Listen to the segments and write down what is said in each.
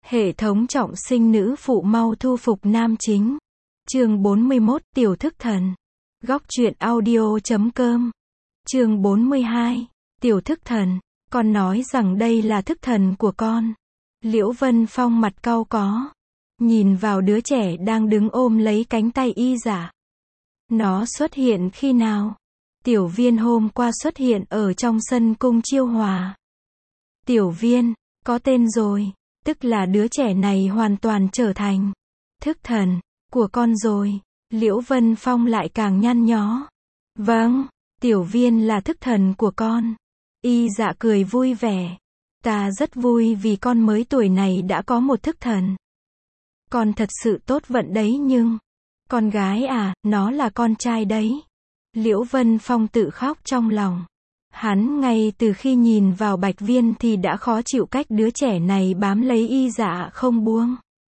Hệ thống trọng sinh nữ phụ mau thu phục nam chính. Chương 41, Tiểu thức thần. Góc truyện audio.com. Chương 42, Tiểu thức thần. Con nói rằng đây là thức thần của con. Liễu Vân Phong mặt cau có. Nhìn vào đứa trẻ đang đứng ôm lấy cánh tay y giả. Nó xuất hiện khi nào? Tiểu Viên hôm qua xuất hiện ở trong sân cung Chiêu Hòa. Tiểu Viên, có tên rồi. Tức là đứa trẻ này hoàn toàn trở thành thức thần của con rồi. Liễu Vân Phong lại càng nhăn nhó. Vâng, Tiểu Viên là thức thần của con. Y dạ cười vui vẻ. Ta rất vui vì con mới tuổi này đã có một thức thần. Con thật sự tốt vận đấy nhưng... Con gái à, nó là con trai đấy. Liễu Vân Phong tự khóc trong lòng. Hắn ngay từ khi nhìn vào Bạch Viên thì đã khó chịu cách đứa trẻ này bám lấy y dạ không buông.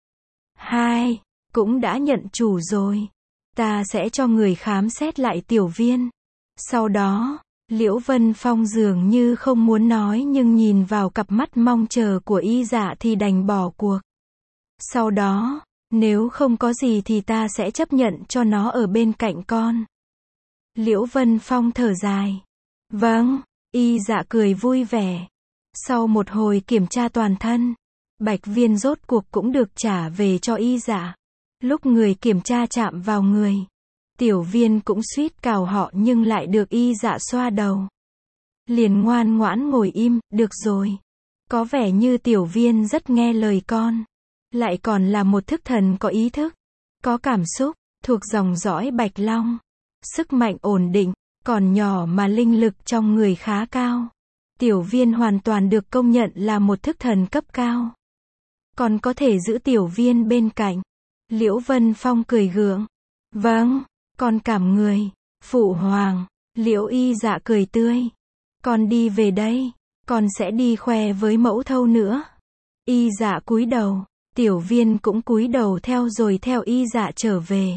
Hai, cũng đã nhận chủ rồi. Ta sẽ cho người khám xét lại Tiểu Viên. Sau đó, Liễu Vân Phong dường như không muốn nói nhưng nhìn vào cặp mắt mong chờ của y dạ thì đành bỏ cuộc. Sau đó, nếu không có gì thì ta sẽ chấp nhận cho nó ở bên cạnh con. Liễu Vân Phong thở dài. Vâng, y dạ cười vui vẻ. Sau một hồi kiểm tra toàn thân, Bạch Viên rốt cuộc cũng được trả về cho y dạ. Lúc người kiểm tra chạm vào người, Tiểu Viên cũng suýt cào họ nhưng lại được y dạ xoa đầu. Liền ngoan ngoãn ngồi im, được rồi. Có vẻ như Tiểu Viên rất nghe lời con. Lại còn là một thức thần có ý thức, có cảm xúc, thuộc dòng dõi Bạch Long. Sức mạnh ổn định, còn nhỏ mà linh lực trong người khá cao. Tiểu Viên hoàn toàn được công nhận là một thức thần cấp cao. Còn có thể giữ Tiểu Viên bên cạnh. Liễu Vân Phong cười gượng. Vâng, con cảm người. Phụ hoàng. Liễu y dạ cười tươi. Con đi về đây. Con sẽ đi khoe với mẫu thâu nữa. Y dạ cúi đầu. Tiểu Viên cũng cúi đầu theo rồi theo y dạ trở về.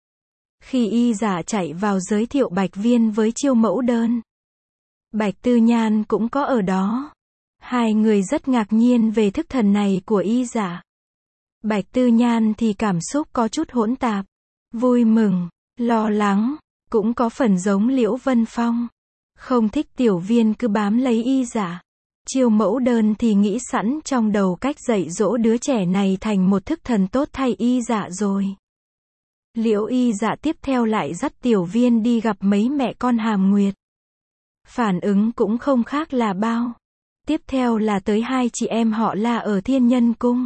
Khi y dạ chạy vào giới thiệu Bạch Viên với Chiêu mẫu đơn, Bạch Tư Nhan cũng có ở đó. Hai người rất ngạc nhiên về thức thần này của y dạ. Bạch Tư Nhan thì cảm xúc có chút hỗn tạp. Vui mừng, lo lắng, cũng có phần giống Liễu Vân Phong. Không thích Tiểu Viên cứ bám lấy y dạ. Chiêu mẫu đơn thì nghĩ sẵn trong đầu cách dạy dỗ đứa trẻ này thành một thức thần tốt thay y dạ rồi. Liễu y dạ tiếp theo lại dắt Tiểu Viên đi gặp mấy mẹ con Hàm Nguyệt. Phản ứng cũng không khác là bao. Tiếp theo là tới hai chị em họ La ở Thiên Nhân Cung.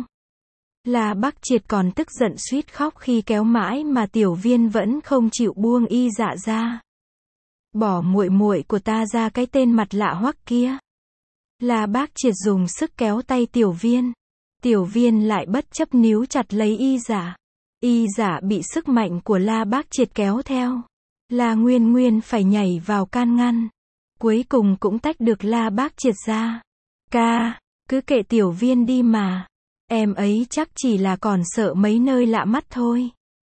La Bắc Triệt còn tức giận suýt khóc khi kéo mãi mà Tiểu Viên vẫn không chịu buông y dạ ra. Bỏ muội muội của ta ra, cái tên mặt lạ hoắc kia. La Bác Triệt dùng sức kéo tay Tiểu Viên. Tiểu Viên lại bất chấp níu chặt lấy y dạ. Y dạ bị sức mạnh của La Bác Triệt kéo theo. La Nguyên Nguyên phải nhảy vào can ngăn. Cuối cùng cũng tách được La Bác Triệt ra. Ca, cứ kệ Tiểu Viên đi mà. Em ấy chắc chỉ là còn sợ mấy nơi lạ mắt thôi.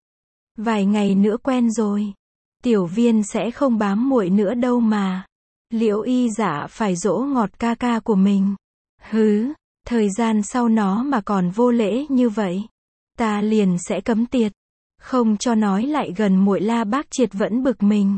Vài ngày nữa quen rồi. Tiểu Viên sẽ không bám muội nữa đâu mà. Liễu y dạ phải dỗ ngọt ca ca của mình. Hứ, thời gian sau nó mà còn vô lễ như vậy, ta liền sẽ cấm tiệt. Không cho nói lại gần muội. La Bác Triệt vẫn bực mình.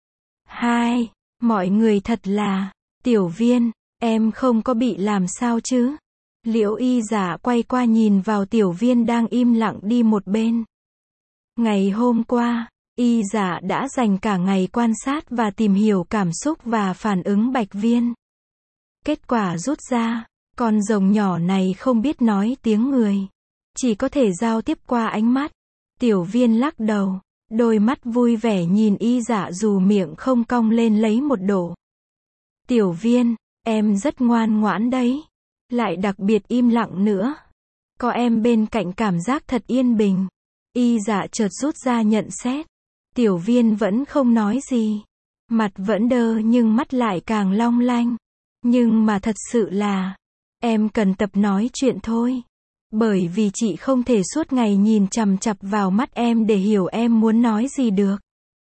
Hai, mọi người thật là, Tiểu Viên, em không có bị làm sao chứ? Liễu y dạ quay qua nhìn vào Tiểu Viên đang im lặng đi một bên. Ngày hôm qua, y dạ đã dành cả ngày quan sát và tìm hiểu cảm xúc và phản ứng Bạch Viên. Kết quả rút ra, con rồng nhỏ này không biết nói tiếng người. Chỉ có thể giao tiếp qua ánh mắt. Tiểu Viên lắc đầu, đôi mắt vui vẻ nhìn y dạ dù miệng không cong lên lấy một độ. Tiểu Viên, em rất ngoan ngoãn đấy. Lại đặc biệt im lặng nữa. Có em bên cạnh cảm giác thật yên bình. Y dạ chợt rút ra nhận xét. Tiểu Viên vẫn không nói gì. Mặt vẫn đơ nhưng mắt lại càng long lanh. Nhưng mà thật sự là, em cần tập nói chuyện thôi. Bởi vì chị không thể suốt ngày nhìn chằm chằm vào mắt em để hiểu em muốn nói gì được.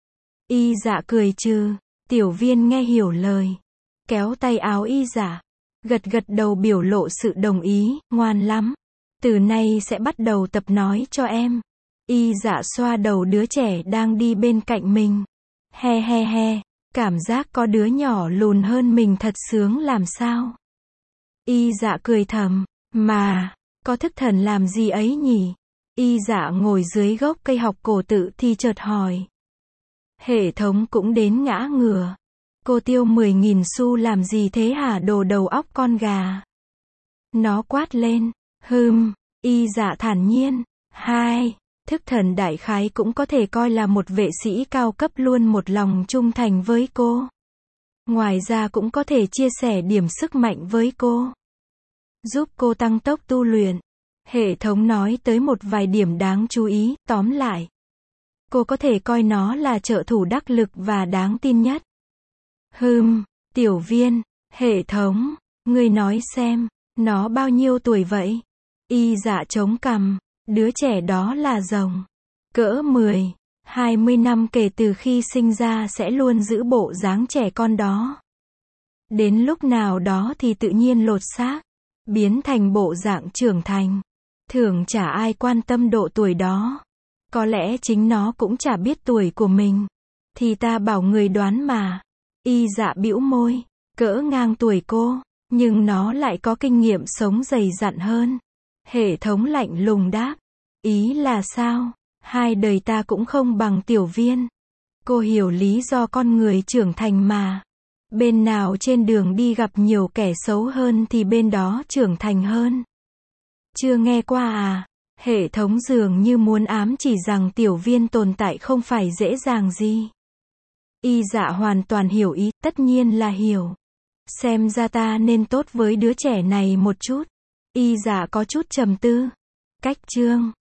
Y dạ cười trừ. Tiểu Viên nghe hiểu lời. Kéo tay áo y dạ. Gật gật đầu biểu lộ sự đồng ý. Ngoan lắm. Từ nay sẽ bắt đầu tập nói cho em. Y dạ xoa đầu đứa trẻ đang đi bên cạnh mình. He he he, cảm giác có đứa nhỏ lùn hơn mình thật sướng làm sao. Y dạ cười thầm, mà, có thức thần làm gì ấy nhỉ? Y dạ ngồi dưới gốc cây học cổ tự thì chợt hỏi. Hệ thống cũng đến ngã ngửa. Cô tiêu 10.000 xu làm gì thế hả đồ đầu óc con gà? Nó quát lên. Y dạ thản nhiên. Thức thần đại khái cũng có thể coi là một vệ sĩ cao cấp luôn một lòng trung thành với cô. Ngoài ra cũng có thể chia sẻ điểm sức mạnh với cô. Giúp cô tăng tốc tu luyện. Hệ thống nói tới một vài điểm đáng chú ý, tóm lại. Cô có thể coi nó là trợ thủ đắc lực và đáng tin nhất. Tiểu viên, hệ thống, ngươi nói xem, nó bao nhiêu tuổi vậy? Y dạ chống cằm, đứa trẻ đó là rồng. Cỡ 10, 20 năm kể từ khi sinh ra sẽ luôn giữ bộ dáng trẻ con đó. Đến lúc nào đó thì tự nhiên lột xác, biến thành bộ dạng trưởng thành. Thường chả ai quan tâm độ tuổi đó. Có lẽ chính nó cũng chả biết tuổi của mình. Thì ta bảo người đoán mà. Y dạ bĩu môi, cỡ ngang tuổi cô, nhưng nó lại có kinh nghiệm sống dày dặn hơn. Hệ thống lạnh lùng đáp. Ý là sao? Hai đời ta cũng không bằng tiểu viên. Cô hiểu lý do con người trưởng thành mà. Bên nào trên đường đi gặp nhiều kẻ xấu hơn thì bên đó trưởng thành hơn. Chưa nghe qua à? Hệ thống dường như muốn ám chỉ rằng tiểu viên tồn tại không phải dễ dàng gì. Y dạ hoàn toàn hiểu ý, tất nhiên là hiểu. Xem ra ta nên tốt với đứa trẻ này một chút. Y dạ có chút trầm tư. Cách chương